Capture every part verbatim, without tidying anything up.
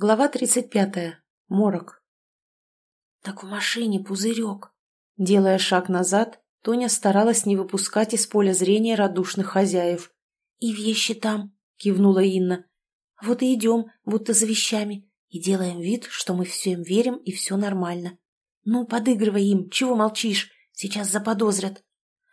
Глава тридцать пятая. Морок. «Так в машине пузырек». Делая шаг назад, Тоня старалась не выпускать из поля зрения радушных хозяев. «И вещи там», — кивнула Инна. «Вот и идем, будто за вещами, и делаем вид, что мы всем верим и все нормально. Ну, подыгрывай им, чего молчишь, сейчас заподозрят».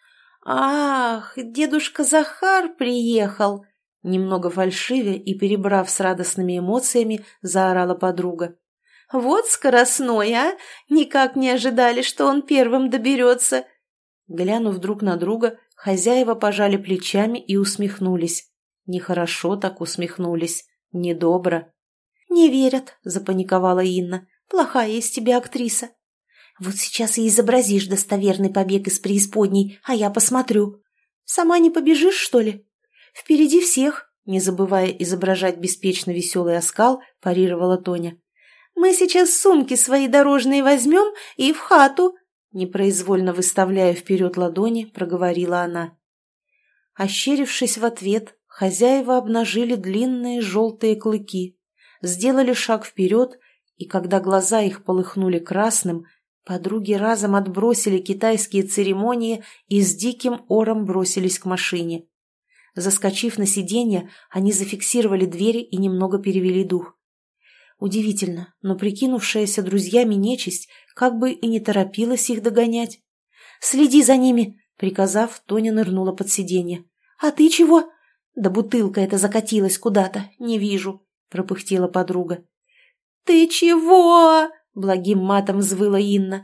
«Ах, дедушка Захар приехал!» Немного фальшивя и перебрав с радостными эмоциями, заорала подруга. «Вот скоростной, а! Никак не ожидали, что он первым доберется!» Глянув друг на друга, хозяева пожали плечами и усмехнулись. Нехорошо так усмехнулись, недобро. «Не верят», — запаниковала Инна. «Плохая из тебя актриса». «Вот сейчас и изобразишь достоверный побег из преисподней, а я посмотрю». «Сама не побежишь, что ли?» «Впереди всех», — не забывая изображать беспечно веселый оскал, парировала Тоня. «Мы сейчас сумки свои дорожные возьмем и в хату», — непроизвольно выставляя вперед ладони, проговорила она. Ощерившись в ответ, хозяева обнажили длинные желтые клыки, сделали шаг вперед, и когда глаза их полыхнули красным, подруги разом отбросили китайские церемонии и с диким ором бросились к машине. Заскочив на сиденье, они зафиксировали двери и немного перевели дух. Удивительно, но прикинувшаяся друзьями нечисть как бы и не торопилась их догонять. «Следи за ними!» — приказав, Тоня нырнула под сиденье. «А ты чего?» «Да бутылка эта закатилась куда-то, не вижу», — пропыхтела подруга. «Ты чего?» — благим матом взвыла Инна.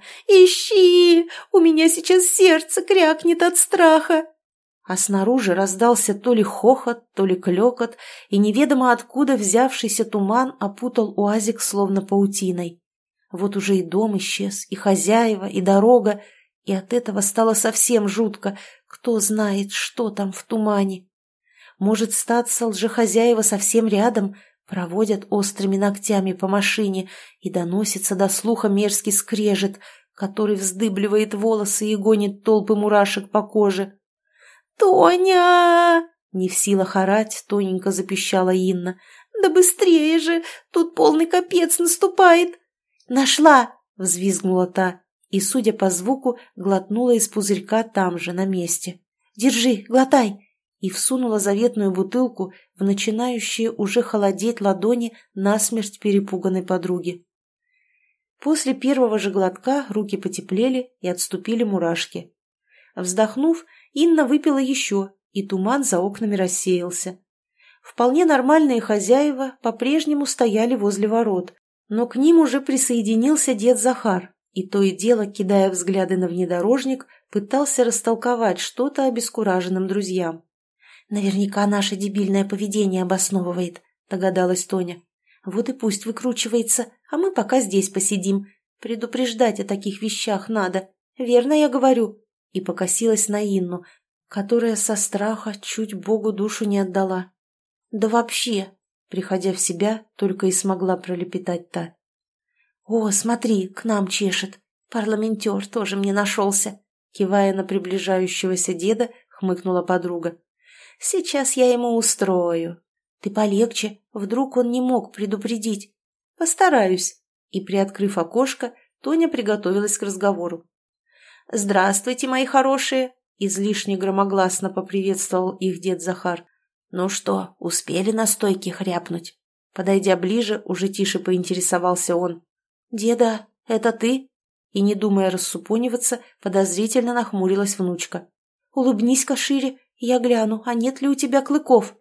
«Ищи! У меня сейчас сердце крякнет от страха!» А снаружи раздался то ли хохот, то ли клёкот, и неведомо откуда взявшийся туман опутал уазик словно паутиной. Вот уже и дом исчез, и хозяева, и дорога, и от этого стало совсем жутко. Кто знает, что там в тумане. Может, статься лжехозяева совсем рядом, проводят острыми ногтями по машине, и доносится до слуха мерзкий скрежет, который вздыбливает волосы и гонит толпы мурашек по коже. «Тоня!» — не в силах орать, тоненько запищала Инна. «Да быстрее же! Тут полный капец наступает!» «Нашла!» — взвизгнула та, и, судя по звуку, глотнула из пузырька там же, на месте. «Держи, глотай!» и всунула заветную бутылку в начинающие уже холодеть ладони насмерть перепуганной подруги. После первого же глотка руки потеплели и отступили мурашки. Вздохнув, Инна выпила еще, и туман за окнами рассеялся. Вполне нормальные хозяева по-прежнему стояли возле ворот, но к ним уже присоединился дед Захар, и то и дело, кидая взгляды на внедорожник, пытался растолковать что-то обескураженным друзьям. «Наверняка наше дебильное поведение обосновывает», — догадалась Тоня. «Вот и пусть выкручивается, а мы пока здесь посидим. Предупреждать о таких вещах надо. Верно я говорю?» И покосилась на Инну, которая со страха чуть Богу душу не отдала. «Да вообще!» — приходя в себя, только и смогла пролепетать та. «О, смотри, к нам чешет. Парламентер тоже мне нашелся!» Кивая на приближающегося деда, хмыкнула подруга. «Сейчас я ему устрою. Ты полегче, вдруг он не мог предупредить. Постараюсь». И, приоткрыв окошко, Тоня приготовилась к разговору. «Здравствуйте, мои хорошие!» — излишне громогласно поприветствовал их дед Захар. «Ну что, успели на стойке хряпнуть?» Подойдя ближе, уже тише поинтересовался он. «Деда, это ты?» И, не думая рассупониваться, подозрительно нахмурилась внучка. «Улыбнись-ка шире, я гляну, а нет ли у тебя клыков?»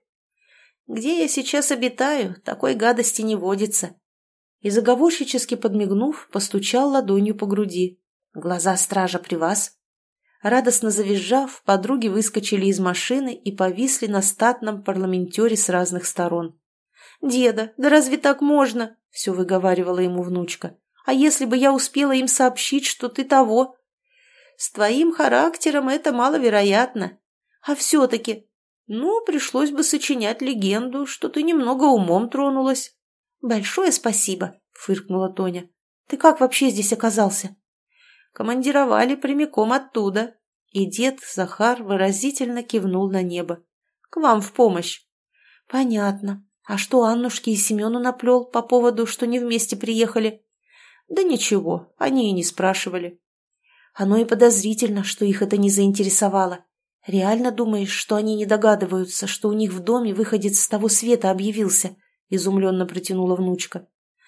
«Где я сейчас обитаю, такой гадости не водится». И заговорщически подмигнув, постучал ладонью по груди. «Глаза стража при вас?» Радостно завизжав, подруги выскочили из машины и повисли на статном парламентере с разных сторон. «Деда, да разве так можно?» — все выговаривала ему внучка. «А если бы я успела им сообщить, что ты того?» «С твоим характером это маловероятно. А все-таки...» «Ну, пришлось бы сочинять легенду, что ты немного умом тронулась». «Большое спасибо», — фыркнула Тоня. «Ты как вообще здесь оказался?» «Командировали прямиком оттуда». И дед Захар выразительно кивнул на небо. «К вам в помощь». «Понятно. А что Аннушке и Семену наплел по поводу, что не вместе приехали? Да ничего, они и не спрашивали. Оно и подозрительно, что их это не заинтересовало. Реально думаешь, что они не догадываются, что у них в доме выходец с того света объявился? Изумленно протянула внучка.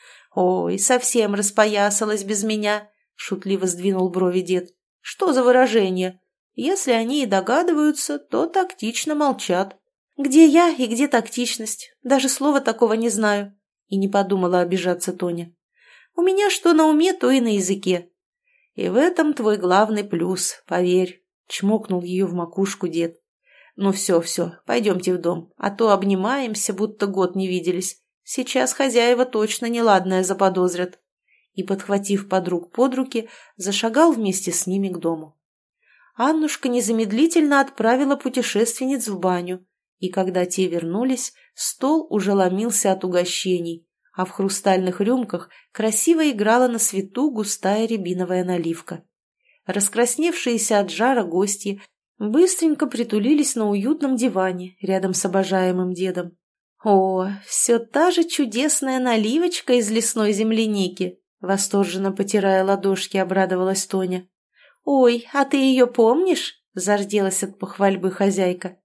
Ой, совсем распоясалась без меня, шутливо сдвинул брови дед. Что за выражение? Если они и догадываются, то тактично молчат. Где я и где тактичность? Даже слова такого не знаю. И не подумала обижаться Тоня. У меня что на уме, то и на языке. И в этом твой главный плюс, поверь. Чмокнул ее в макушку дед. Ну все, все, пойдемте в дом, а то обнимаемся, будто год не виделись. Сейчас хозяева точно неладное заподозрят. И, подхватив подруг под руки, зашагал вместе с ними к дому. Аннушка незамедлительно отправила путешественниц в баню, и когда те вернулись, стол уже ломился от угощений, а в хрустальных рюмках красиво играла на свету густая рябиновая наливка. Раскрасневшиеся от жара гости быстренько притулились на уютном диване рядом с обожаемым дедом. «О, все та же чудесная наливочка из лесной земляники!» Восторженно потирая ладошки, обрадовалась Тоня. «Ой, а ты ее помнишь?» – зарделась от похвальбы хозяйка.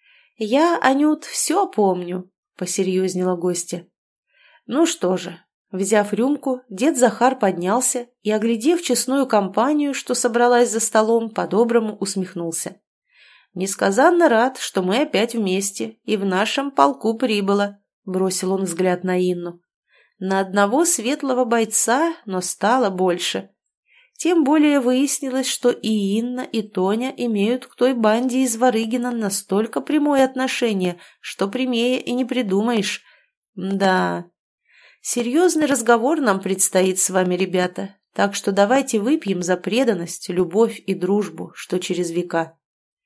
«Я, Анют, все помню», – посерьезнела гостья. Ну что же, взяв рюмку, дед Захар поднялся и, оглядев честную компанию, что собралась за столом, по-доброму усмехнулся. «Несказанно рад, что мы опять вместе, и в нашем полку прибыло», – бросил он взгляд на Инну. «На одного светлого бойца, но стало больше». Тем более выяснилось, что и Инна, и Тоня имеют к той банде из Варыгина настолько прямое отношение, что прямее и не придумаешь. Да, серьезный разговор нам предстоит с вами, ребята, так что давайте выпьем за преданность, любовь и дружбу, что через века.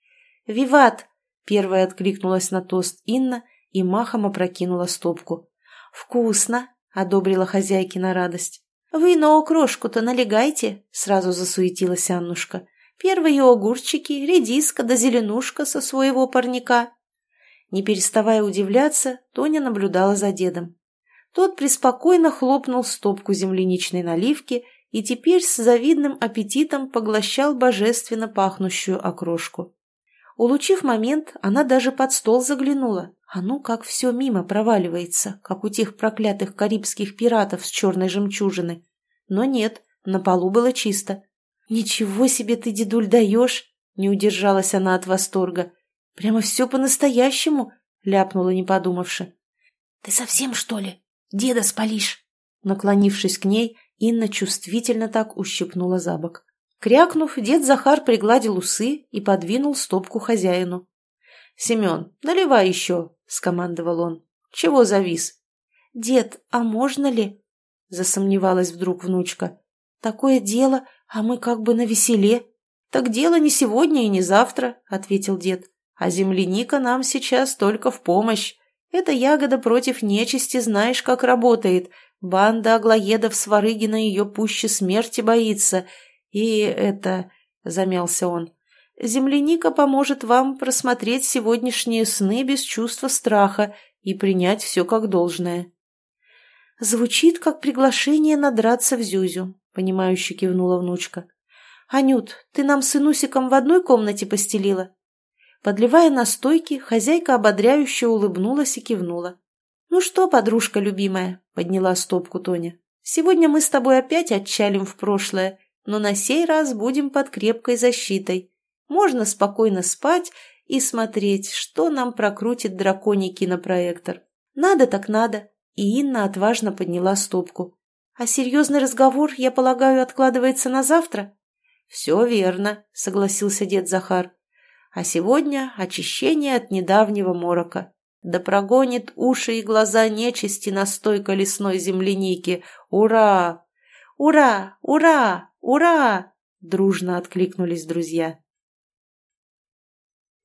«Виват!» – первая откликнулась на тост Инна и махом опрокинула стопку. «Вкусно!» – одобрила хозяйкина радость. «Вы на окрошку-то налегайте», — сразу засуетилась Аннушка. «Первые огурчики, редиска да зеленушка со своего парника». Не переставая удивляться, Тоня наблюдала за дедом. Тот преспокойно хлопнул стопку земляничной наливки и теперь с завидным аппетитом поглощал божественно пахнущую окрошку. Улучив момент, она даже под стол заглянула. А ну, как все мимо проваливается, как у тех проклятых карибских пиратов с черной жемчужины. Но нет, на полу было чисто. «Ничего себе ты, дедуль, даешь!» — не удержалась она от восторга. «Прямо все по-настоящему!» — ляпнула, не подумавши. «Ты совсем, что ли? Деда спалишь!» Наклонившись к ней, Инна чувствительно так ущипнула за бок. Крякнув, дед Захар пригладил усы и подвинул стопку хозяину. «Семен, наливай еще!» — скомандовал он. «Чего завис?» «Дед, а можно ли?» — засомневалась вдруг внучка. «Такое дело, а мы как бы навеселе». «Так дело не сегодня и не завтра», — ответил дед. «А земляника нам сейчас только в помощь. Эта ягода против нечисти знаешь, как работает. Банда аглоедов с Варыгина ее пуще смерти боится. И это...» — замялся он. «Земляника поможет вам просмотреть сегодняшние сны без чувства страха и принять все как должное». «Звучит, как приглашение надраться в Зюзю», — понимающе кивнула внучка. «Анют, ты нам с Инусиком в одной комнате постелила?» Подливая настойки, хозяйка ободряюще улыбнулась и кивнула. «Ну что, подружка любимая», — подняла стопку Тоня, — «сегодня мы с тобой опять отчалим в прошлое, но на сей раз будем под крепкой защитой. Можно спокойно спать и смотреть, что нам прокрутит драконий кинопроектор. Надо так надо». И Инна отважно подняла стопку. «А серьезный разговор, я полагаю, откладывается на завтра?» «Все верно», — согласился дед Захар. «А сегодня очищение от недавнего морока. Да прогонит уши и глаза нечисти настойка лесной земляники. Ура! Ура! Ура! Ура!» Дружно откликнулись друзья.